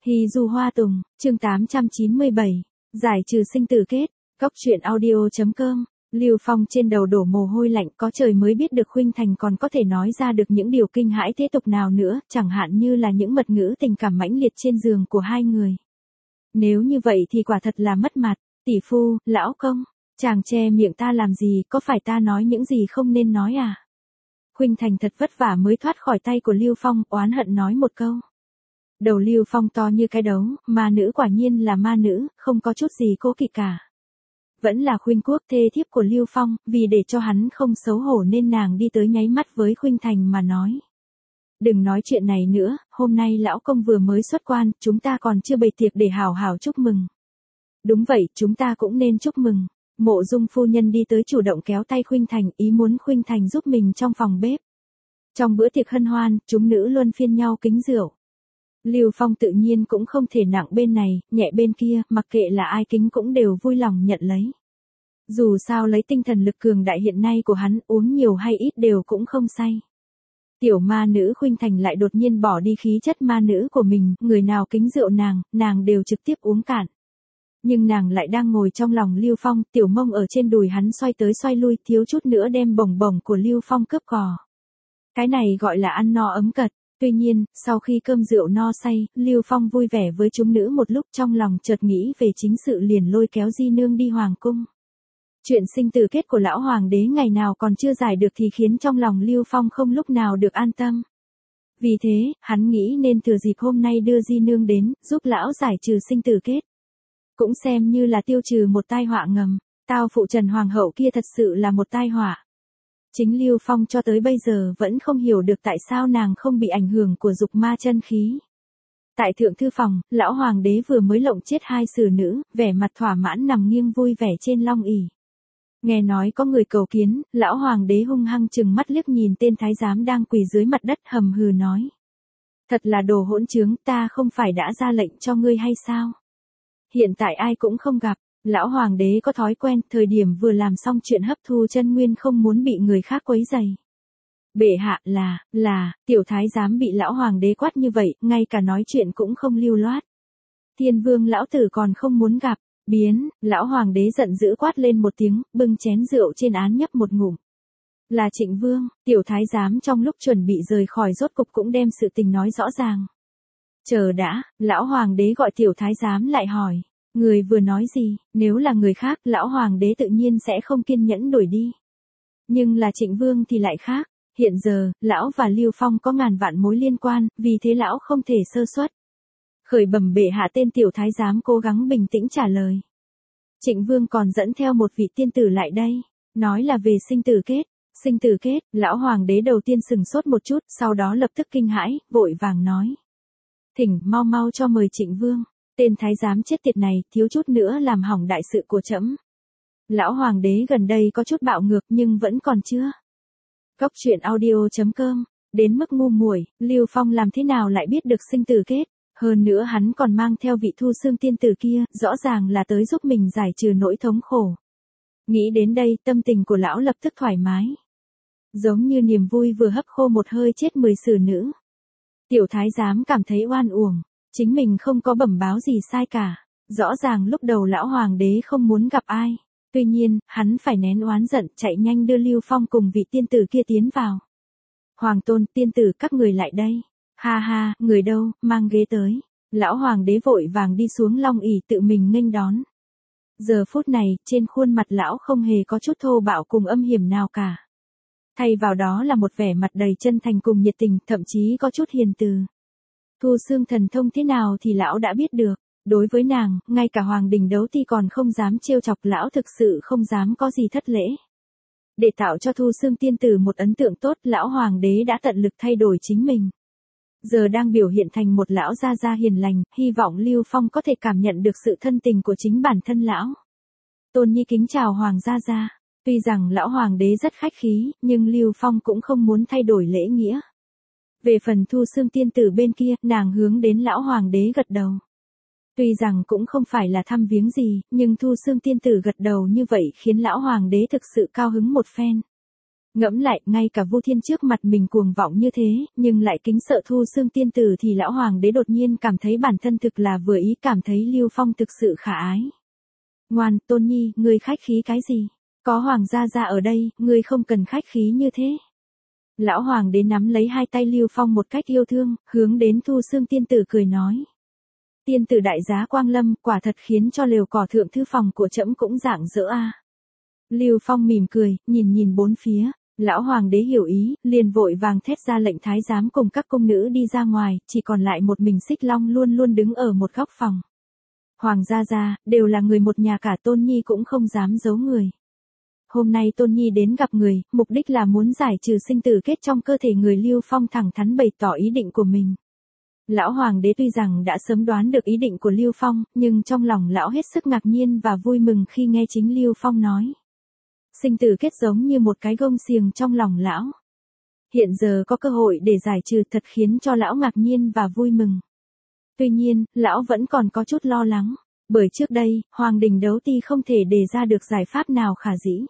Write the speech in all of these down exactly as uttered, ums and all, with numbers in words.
Hy du hoa tùng, chương tám trăm chín mươi bảy, giải trừ sinh tử kết, cóc truyện audio.com, Lưu Phong trên đầu đổ mồ hôi lạnh, có trời mới biết được Khuynh Thành còn có thể nói ra được những điều kinh hãi thế tục nào nữa, chẳng hạn như là những mật ngữ tình cảm mãnh liệt trên giường của hai người. Nếu như vậy thì quả thật là mất mặt, tỷ phu, lão công, chàng che miệng ta làm gì, có phải ta nói những gì không nên nói à? Khuynh Thành thật vất vả mới thoát khỏi tay của Lưu Phong, oán hận nói một câu. Đầu Lưu Phong to như cái đấu, ma nữ quả nhiên là ma nữ, không có chút gì cố kỵ cả. Vẫn là Khuynh Quốc thê thiếp của Lưu Phong, vì để cho hắn không xấu hổ nên nàng đi tới nháy mắt với Khuynh Thành mà nói. Đừng nói chuyện này nữa, hôm nay lão công vừa mới xuất quan, chúng ta còn chưa bày tiệc để hào hào chúc mừng. Đúng vậy, chúng ta cũng nên chúc mừng. Mộ Dung phu nhân đi tới chủ động kéo tay Khuynh Thành, ý muốn Khuynh Thành giúp mình trong phòng bếp. Trong bữa tiệc hân hoan, chúng nữ luân phiên nhau kính rượu. Lưu Phong tự nhiên cũng không thể nặng bên này, nhẹ bên kia, mặc kệ là ai kính cũng đều vui lòng nhận lấy. Dù sao lấy tinh thần lực cường đại hiện nay của hắn, uống nhiều hay ít đều cũng không say. Tiểu ma nữ Khuynh Thành lại đột nhiên bỏ đi khí chất ma nữ của mình, người nào kính rượu nàng, nàng đều trực tiếp uống cạn. Nhưng nàng lại đang ngồi trong lòng Lưu Phong, tiểu mông ở trên đùi hắn xoay tới xoay lui, thiếu chút nữa đem bồng bồng của Lưu Phong cướp cò. Cái này gọi là ăn no ấm cật. Tuy nhiên, sau khi cơm rượu no say, Lưu Phong vui vẻ với chúng nữ một lúc, trong lòng chợt nghĩ về chính sự liền lôi kéo Di Nương đi hoàng cung. Chuyện sinh tử kết của lão hoàng đế ngày nào còn chưa giải được thì khiến trong lòng Lưu Phong không lúc nào được an tâm. Vì thế, hắn nghĩ nên thừa dịp hôm nay đưa Di Nương đến, giúp lão giải trừ sinh tử kết. Cũng xem như là tiêu trừ một tai họa ngầm, tao phụ Trần Hoàng hậu kia thật sự là một tai họa. Chính Lưu Phong cho tới bây giờ vẫn không hiểu được tại sao nàng không bị ảnh hưởng của dục ma chân khí. Tại thượng thư phòng, lão hoàng đế vừa mới lộng chết hai xử nữ, vẻ mặt thỏa mãn nằm nghiêng vui vẻ trên long ỷ. Nghe nói có người cầu kiến, lão hoàng đế hung hăng chừng mắt liếc nhìn tên thái giám đang quỳ dưới mặt đất, hầm hừ nói. Thật là đồ hỗn trướng, ta không phải đã ra lệnh cho ngươi hay sao? Hiện tại ai cũng không gặp. Lão hoàng đế có thói quen, thời điểm vừa làm xong chuyện hấp thu chân nguyên không muốn bị người khác quấy rầy. Bệ hạ là, là, tiểu thái giám bị lão hoàng đế quát như vậy, ngay cả nói chuyện cũng không lưu loát. Thiên vương lão tử còn không muốn gặp, biến, lão hoàng đế giận dữ quát lên một tiếng, bưng chén rượu trên án nhấp một ngụm. Là Trịnh vương, tiểu thái giám trong lúc chuẩn bị rời khỏi rốt cục cũng đem sự tình nói rõ ràng. Chờ đã, lão hoàng đế gọi tiểu thái giám lại hỏi. Người vừa nói gì, nếu là người khác, lão hoàng đế tự nhiên sẽ không kiên nhẫn đuổi đi. Nhưng là Trịnh vương thì lại khác, hiện giờ, lão và Lưu Phong có ngàn vạn mối liên quan, vì thế lão không thể sơ suất. Khởi bẩm bệ hạ, tên tiểu thái giám cố gắng bình tĩnh trả lời. Trịnh vương còn dẫn theo một vị tiên tử lại đây, nói là về sinh tử kết. Sinh tử kết, lão hoàng đế đầu tiên sừng sốt một chút, sau đó lập tức kinh hãi, vội vàng nói. Thỉnh, mau mau cho mời Trịnh vương. Tên thái giám chết tiệt này, thiếu chút nữa làm hỏng đại sự của trẫm. Lão hoàng đế gần đây có chút bạo ngược nhưng vẫn còn chưa. Cóc truyện audio.com, đến mức ngu muội, Lưu Phong làm thế nào lại biết được sinh tử kết, hơn nữa hắn còn mang theo vị Thu Xương tiên tử kia, rõ ràng là tới giúp mình giải trừ nỗi thống khổ. Nghĩ đến đây, tâm tình của lão lập tức thoải mái. Giống như niềm vui vừa hấp khô một hơi chết mười xử nữ. Tiểu thái giám cảm thấy oan uổng. Chính mình không có bẩm báo gì sai cả. Rõ ràng lúc đầu lão hoàng đế không muốn gặp ai. Tuy nhiên, hắn phải nén oán giận, chạy nhanh đưa Lưu Phong cùng vị tiên tử kia tiến vào. Hoàng tôn, tiên tử, các người lại đây. Ha ha, người đâu, mang ghế tới. Lão hoàng đế vội vàng đi xuống long ỷ tự mình nghênh đón. Giờ phút này, trên khuôn mặt lão không hề có chút thô bạo cùng âm hiểm nào cả. Thay vào đó là một vẻ mặt đầy chân thành cùng nhiệt tình, thậm chí có chút hiền từ. Thu Xương thần thông thế nào thì lão đã biết được, đối với nàng, ngay cả hoàng đình đấu thì còn không dám trêu chọc, lão thực sự không dám có gì thất lễ. Để tạo cho Thu Xương tiên tử một ấn tượng tốt, lão hoàng đế đã tận lực thay đổi chính mình. Giờ đang biểu hiện thành một lão gia gia hiền lành, hy vọng Lưu Phong có thể cảm nhận được sự thân tình của chính bản thân lão. Tôn nhi kính chào hoàng gia gia. Tuy rằng lão hoàng đế rất khách khí, nhưng Lưu Phong cũng không muốn thay đổi lễ nghĩa. Về phần Thu Xương tiên tử bên kia, nàng hướng đến lão hoàng đế gật đầu. Tuy rằng cũng không phải là thăm viếng gì, nhưng Thu Xương tiên tử gật đầu như vậy khiến lão hoàng đế thực sự cao hứng một phen. Ngẫm lại, ngay cả Vu Thiên trước mặt mình cuồng vọng như thế, nhưng lại kính sợ Thu Xương tiên tử thì lão hoàng đế đột nhiên cảm thấy bản thân thực là vừa ý, cảm thấy Lưu Phong thực sự khả ái. Ngoan, Tôn Nhi, ngươi khách khí cái gì? Có hoàng gia gia ở đây, ngươi không cần khách khí như thế. Lão hoàng đế nắm lấy hai tay Lưu Phong một cách yêu thương, hướng đến Thu Xương tiên tử cười nói. Tiên tử đại giá quang lâm, quả thật khiến cho lều cỏ thượng thư phòng của trẫm cũng rạng rỡ a. Lưu Phong mỉm cười, nhìn nhìn bốn phía, lão hoàng đế hiểu ý, liền vội vàng thét ra lệnh thái giám cùng các cung nữ đi ra ngoài, chỉ còn lại một mình Xích Long luôn luôn đứng ở một góc phòng. Hoàng gia gia, đều là người một nhà cả, Tôn Nhi cũng không dám giấu người. Hôm nay Tôn Nhi đến gặp người, mục đích là muốn giải trừ sinh tử kết trong cơ thể người. Lưu Phong thẳng thắn bày tỏ ý định của mình. Lão hoàng đế tuy rằng đã sớm đoán được ý định của Lưu Phong, nhưng trong lòng lão hết sức ngạc nhiên và vui mừng khi nghe chính Lưu Phong nói. Sinh tử kết giống như một cái gông xiềng trong lòng lão. Hiện giờ có cơ hội để giải trừ thật khiến cho lão ngạc nhiên và vui mừng. Tuy nhiên, lão vẫn còn có chút lo lắng, bởi trước đây, Hoàng Đình Đấu Ti không thể đề ra được giải pháp nào khả dĩ.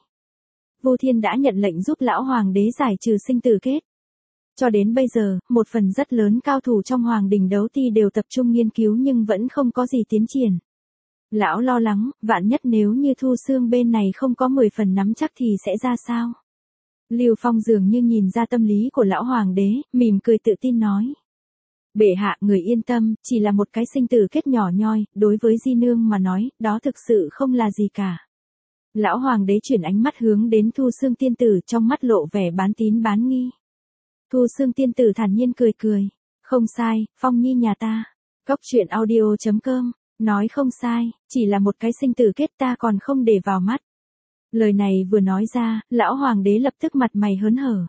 Vu Thiên đã nhận lệnh giúp lão hoàng đế giải trừ sinh tử kết. Cho đến bây giờ, một phần rất lớn cao thủ trong Hoàng Đình Đấu Ti đều tập trung nghiên cứu nhưng vẫn không có gì tiến triển. Lão lo lắng, vạn nhất nếu như Thu Xương bên này không có mười phần nắm chắc thì sẽ ra sao? Lưu Phong dường như nhìn ra tâm lý của lão hoàng đế, mỉm cười tự tin nói. Bệ hạ, người yên tâm, chỉ là một cái sinh tử kết nhỏ nhoi, đối với Di Nương mà nói, đó thực sự không là gì cả. Lão hoàng đế chuyển ánh mắt hướng đến Thu Xương tiên tử, trong mắt lộ vẻ bán tín bán nghi. Thu Xương tiên tử thản nhiên cười cười. Không sai, Phong Nhi nhà ta. Góc truyện audio chấm com, nói không sai, chỉ là một cái sinh tử kết ta còn không để vào mắt. Lời này vừa nói ra, lão hoàng đế lập tức mặt mày hớn hở.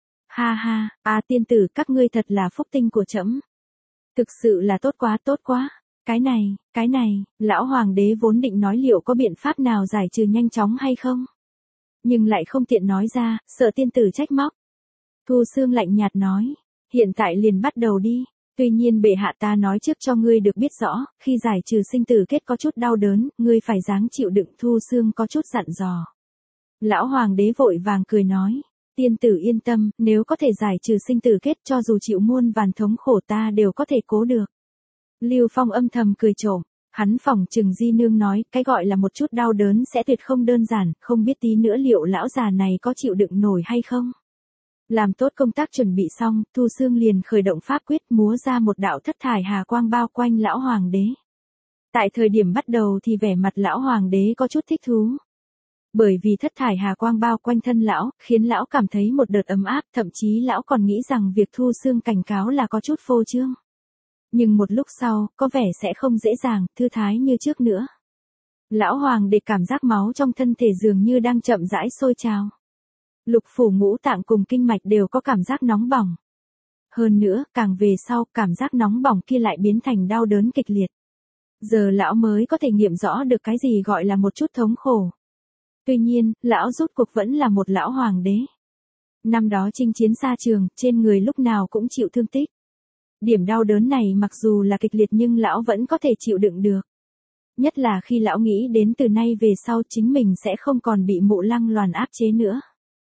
Ha ha, à tiên tử, các ngươi thật là phúc tinh của trẫm. Thực sự là tốt quá tốt quá. Cái này, cái này, lão hoàng đế vốn định nói liệu có biện pháp nào giải trừ nhanh chóng hay không. Nhưng lại không tiện nói ra, sợ tiên tử trách móc. Thu Xương lạnh nhạt nói, hiện tại liền bắt đầu đi. Tuy nhiên bệ hạ, ta nói trước cho ngươi được biết rõ, khi giải trừ sinh tử kết có chút đau đớn, ngươi phải dáng chịu đựng. Thu Xương có chút dặn dò. Lão hoàng đế vội vàng cười nói, tiên tử yên tâm, nếu có thể giải trừ sinh tử kết cho dù chịu muôn vàn thống khổ ta đều có thể cố được. Lưu Phong âm thầm cười trộm, hắn phỏng chừng Di Nương nói, cái gọi là một chút đau đớn sẽ tuyệt không đơn giản, không biết tí nữa liệu lão già này có chịu đựng nổi hay không. Làm tốt công tác chuẩn bị xong, Thu Xương liền khởi động pháp quyết, múa ra một đạo thất thải hà quang bao quanh lão hoàng đế. Tại thời điểm bắt đầu thì vẻ mặt lão hoàng đế có chút thích thú. Bởi vì thất thải hà quang bao quanh thân lão, khiến lão cảm thấy một đợt ấm áp, thậm chí lão còn nghĩ rằng việc Thu Xương cảnh cáo là có chút phô trương. Nhưng một lúc sau, có vẻ sẽ không dễ dàng, thư thái như trước nữa. Lão hoàng đế cảm giác máu trong thân thể dường như đang chậm rãi sôi trào. Lục phủ ngũ tạng cùng kinh mạch đều có cảm giác nóng bỏng. Hơn nữa, càng về sau, cảm giác nóng bỏng kia lại biến thành đau đớn kịch liệt. Giờ lão mới có thể nghiệm rõ được cái gì gọi là một chút thống khổ. Tuy nhiên, lão rốt cuộc vẫn là một lão hoàng đế. Năm đó chinh chiến xa trường, trên người lúc nào cũng chịu thương tích. Điểm đau đớn này mặc dù là kịch liệt nhưng lão vẫn có thể chịu đựng được. Nhất là khi lão nghĩ đến từ nay về sau chính mình sẽ không còn bị Mộ Lăng Loàn áp chế nữa.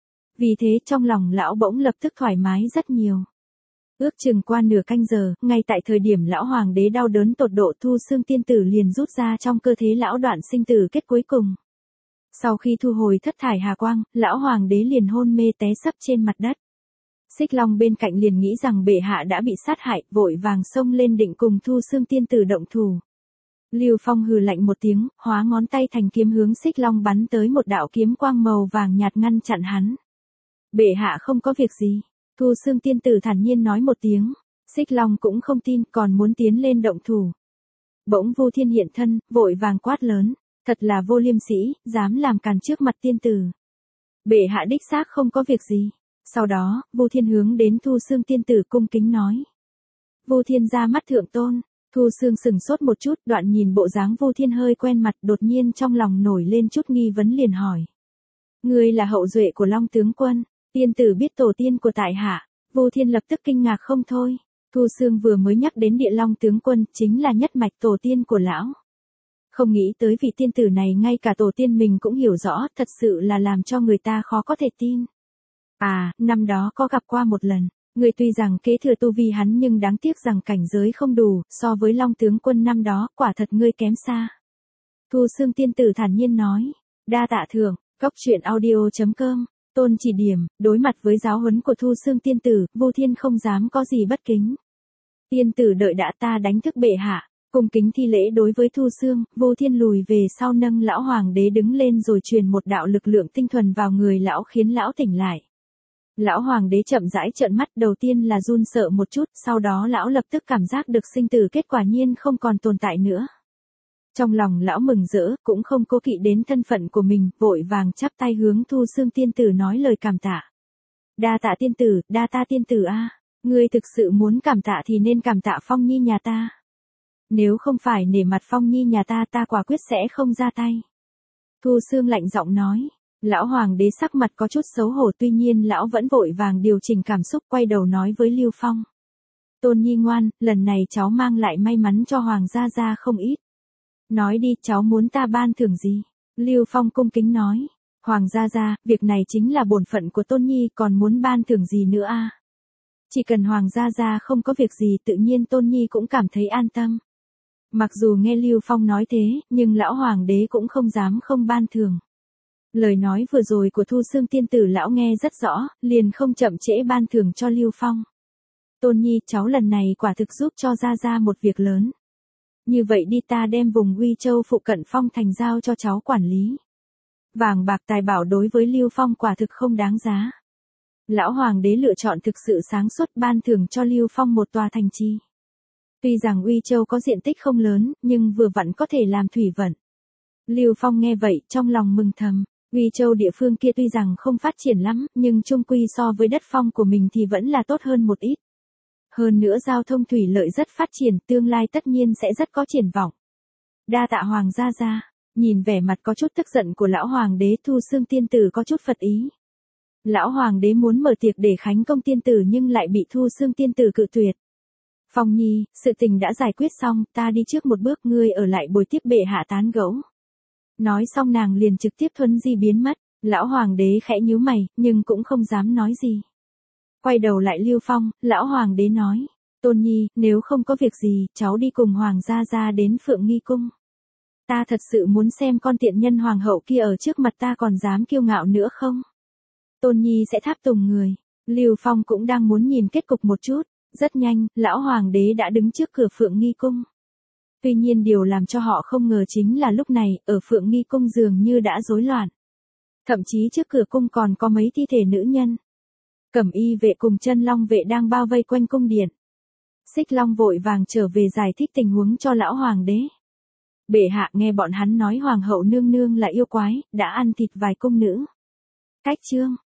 Vì thế trong lòng lão bỗng lập tức thoải mái rất nhiều. Ước chừng qua nửa canh giờ, ngay tại thời điểm lão hoàng đế đau đớn tột độ, Thu Xương tiên tử liền rút ra trong cơ thể lão đoạn sinh tử kết cuối cùng. Sau khi thu hồi thất thải hà quang, lão hoàng đế liền hôn mê té sấp trên mặt đất. Xích Long bên cạnh liền nghĩ rằng bệ hạ đã bị sát hại, vội vàng xông lên định cùng Thu Xương tiên tử động thủ. Lưu Phong hừ lạnh một tiếng, hóa ngón tay thành kiếm hướng Xích Long bắn tới, một đạo kiếm quang màu vàng nhạt ngăn chặn hắn. Bệ hạ không có việc gì. Thu Xương tiên tử thản nhiên nói một tiếng. Xích Long cũng không tin, còn muốn tiến lên động thủ. Bỗng Vu Thiên hiện thân, vội vàng quát lớn. Thật là vô liêm sỉ, dám làm càn trước mặt tiên tử. Bệ hạ đích xác không có việc gì. Sau đó, Vu Thiên hướng đến Thu Xương tiên tử cung kính nói. Vu Thiên ra mắt thượng tôn. Thu Xương sừng sốt một chút, đoạn nhìn bộ dáng Vu Thiên hơi quen mặt, đột nhiên trong lòng nổi lên chút nghi vấn liền hỏi. Ngươi là hậu duệ của Long tướng quân, tiên tử biết tổ tiên của tại hạ. Vu Thiên lập tức kinh ngạc không thôi. Thu Xương vừa mới nhắc đến Địa Long tướng quân, chính là nhất mạch tổ tiên của lão. Không nghĩ tới vị tiên tử này ngay cả tổ tiên mình cũng hiểu rõ, thật sự là làm cho người ta khó có thể tin. À, năm đó có gặp qua một lần. Người tuy rằng kế thừa tu vi hắn nhưng đáng tiếc rằng cảnh giới không đủ, so với Long tướng quân năm đó, quả thật ngươi kém xa. Thu Xương tiên tử thản nhiên nói. Đa tạ thưởng, cốc truyện audio.com, tôn chỉ điểm, đối mặt với giáo huấn của Thu Xương tiên tử, Vô Thiên không dám có gì bất kính. Tiên tử đợi đã, ta đánh thức bệ hạ. Cung kính thi lễ đối với Thu Xương, Vô Thiên lùi về sau nâng lão hoàng đế đứng lên rồi truyền một đạo lực lượng tinh thuần vào người lão khiến lão tỉnh lại. Lão hoàng đế chậm rãi trợn mắt, đầu tiên là run sợ một chút, sau đó lão lập tức cảm giác được sinh tử kết quả nhiên không còn tồn tại nữa. Trong lòng lão mừng rỡ, cũng không cố kỵ đến thân phận của mình, vội vàng chắp tay hướng Thu Xương tiên tử nói lời cảm tạ. Đa tạ tiên tử, đa ta tiên tử a, ngươi thực sự muốn cảm tạ thì nên cảm tạ Phong Nhi nhà ta. Nếu không phải nể mặt Phong Nhi nhà ta, ta quả quyết sẽ không ra tay. Thu Xương lạnh giọng nói. Lão hoàng đế sắc mặt có chút xấu hổ, tuy nhiên lão vẫn vội vàng điều chỉnh cảm xúc, quay đầu nói với Lưu Phong. Tôn Nhi ngoan, lần này cháu mang lại may mắn cho hoàng gia gia không ít. Nói đi, cháu muốn ta ban thưởng gì? Lưu Phong cung kính nói. Hoàng gia gia, việc này chính là bổn phận của Tôn Nhi, còn muốn ban thưởng gì nữa a? Chỉ cần hoàng gia gia không có việc gì, tự nhiên Tôn Nhi cũng cảm thấy an tâm. Mặc dù nghe Lưu Phong nói thế, nhưng lão hoàng đế cũng không dám không ban thưởng. Lời nói vừa rồi của Thu Xương tiên tử lão nghe rất rõ, liền không chậm trễ ban thưởng cho Lưu Phong. Tôn Nhi, cháu lần này quả thực giúp cho gia gia một việc lớn. Như vậy đi, ta đem vùng Uy Châu phụ cận Phong thành giao cho cháu quản lý. Vàng bạc tài bảo đối với Lưu Phong quả thực không đáng giá. Lão hoàng đế lựa chọn thực sự sáng suốt, ban thưởng cho Lưu Phong một tòa thành trì. Tuy rằng Uy Châu có diện tích không lớn, nhưng vừa vặn có thể làm thủy vận. Lưu Phong nghe vậy, trong lòng mừng thầm. Uy Châu địa phương kia tuy rằng không phát triển lắm, nhưng chung quy so với đất phong của mình thì vẫn là tốt hơn một ít. Hơn nữa giao thông thủy lợi rất phát triển, tương lai tất nhiên sẽ rất có triển vọng. Đa tạ hoàng gia gia, nhìn vẻ mặt có chút tức giận của lão hoàng đế, Thu Xương tiên tử có chút phật ý. Lão hoàng đế muốn mở tiệc để khánh công tiên tử nhưng lại bị Thu Xương tiên tử cự tuyệt. Phong Nhi, sự tình đã giải quyết xong, ta đi trước một bước, ngươi ở lại bồi tiếp bệ hạ tán gẫu. Nói xong nàng liền trực tiếp thuấn di biến mất, lão hoàng đế khẽ nhíu mày, nhưng cũng không dám nói gì. Quay đầu lại Lưu Phong, lão hoàng đế nói, Tôn Nhi, nếu không có việc gì, cháu đi cùng hoàng gia gia đến Phượng Nghi Cung. Ta thật sự muốn xem con tiện nhân hoàng hậu kia ở trước mặt ta còn dám kiêu ngạo nữa không? Tôn Nhi sẽ tháp tùng người. Lưu Phong cũng đang muốn nhìn kết cục một chút, rất nhanh, lão hoàng đế đã đứng trước cửa Phượng Nghi Cung. Tuy nhiên điều làm cho họ không ngờ chính là lúc này, ở Phượng Nghi Cung dường như đã rối loạn. Thậm chí trước cửa cung còn có mấy thi thể nữ nhân. Cẩm y vệ cùng chân long vệ đang bao vây quanh cung điện. Xích Long vội vàng trở về giải thích tình huống cho lão hoàng đế. Bệ hạ, nghe bọn hắn nói hoàng hậu nương nương là yêu quái, đã ăn thịt vài cung nữ. Cách chương,